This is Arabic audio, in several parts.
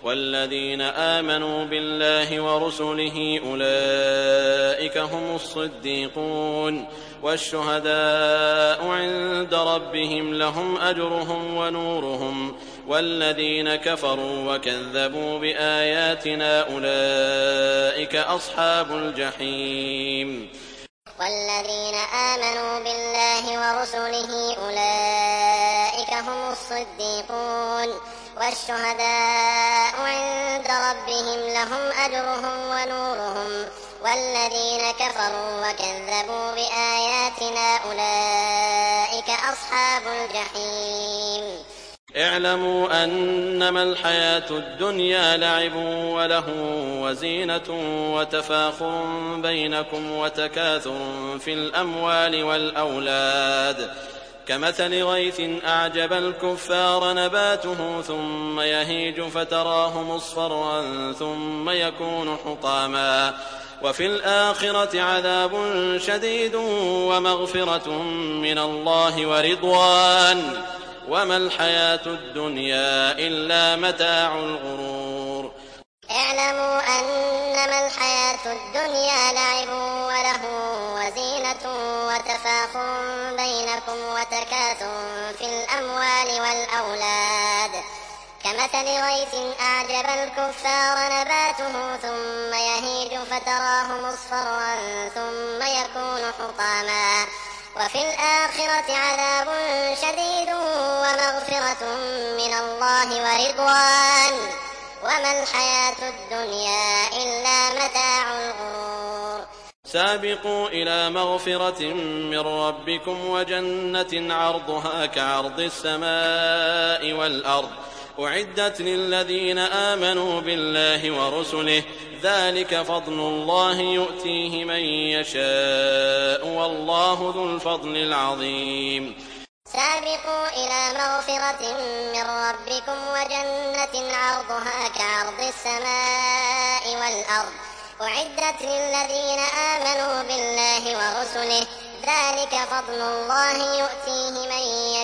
والذين آمنوا بالله ورسله أولئك هم الصديقون والشهداء عند ربهم لهم أجرهم ونورهم والذين كفروا وكذبوا بآياتنا أولئك أصحاب الجحيم والذين آمنوا بالله ورسله أولئك هم الصديقون والشهداء عند ربهم لهم أجرهم ونورهم والذين كفروا وكذبوا بآياتنا أولئك أصحاب الجحيم اعلموا أنما الحياة الدنيا لعب ولهو وزينة وتفاخر بينكم وتكاثر في الأموال والأولاد كمثل غيث أعجب الكفار نباته ثم يهيج فتراه مصفرا ثم يكون حطاما وفي الآخرة عذاب شديد ومغفرة من الله ورضوان وما الحياة الدنيا إلا متاع الغرور اعلموا أنما الحياة الدنيا لعب ولهو وزينة وتفاخر بينكم وتكاثر في الأموال والأولاد كمثل غيث أعجب الكفار نباته ثم يهيج فتراه مصفرا ثم يكون حطاما وفي الآخرة عذاب شديد ومغفرة من الله ورضوان وما الحياة الدنيا إلا متاع الغرور سابقوا إلى مغفرة من ربكم وجنة عرضها كعرض السماء والأرض أعدت للذين آمنوا بالله ورسله ذلك فضل الله يؤتيه من يشاء والله ذو الفضل العظيم سابقوا إلى مغفرة من ربكم وجنة عرضها كعرض السماء والأرض أعدت للذين آمنوا بالله ورسله ذلك فضل الله يؤتيه من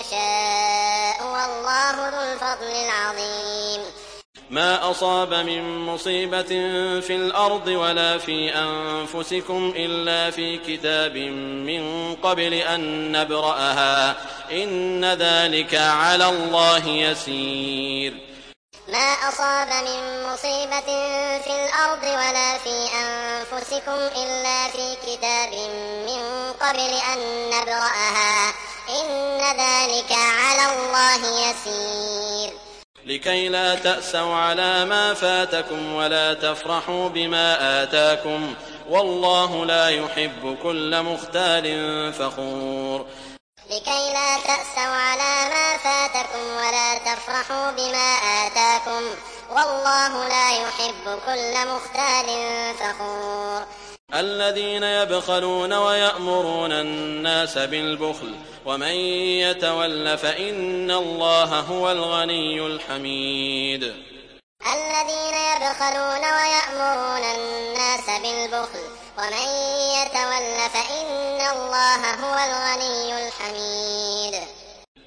يشاء والله ذو الفضل العظيم ما أصاب من مصيبة في الأرض ولا في أنفسكم إلا في كتاب من قبل أن نبرأها إن ذلك على الله يسير ما أصاب من مصيبة في الأرض ولا في أنفسكم إلا في كتاب من قبل أن نبرأها إن ذلك على الله يسير لكي لا تأسوا على ما فاتكم ولا تفرحوا بما آتاكم والله لا يحب كل مختال فخور لكي لا تأسوا على ما فاتكم ولا تفرحوا بما آتاكم والله لا يحب كل مختال فخور الذين يبخلون ويأمرون الناس بالبخل ومن يتول فإن الله هو الغني الحميد الذين يبخلون ويأمرون الناس بالبخل ومن يتول فإن الله هو الغني الحميد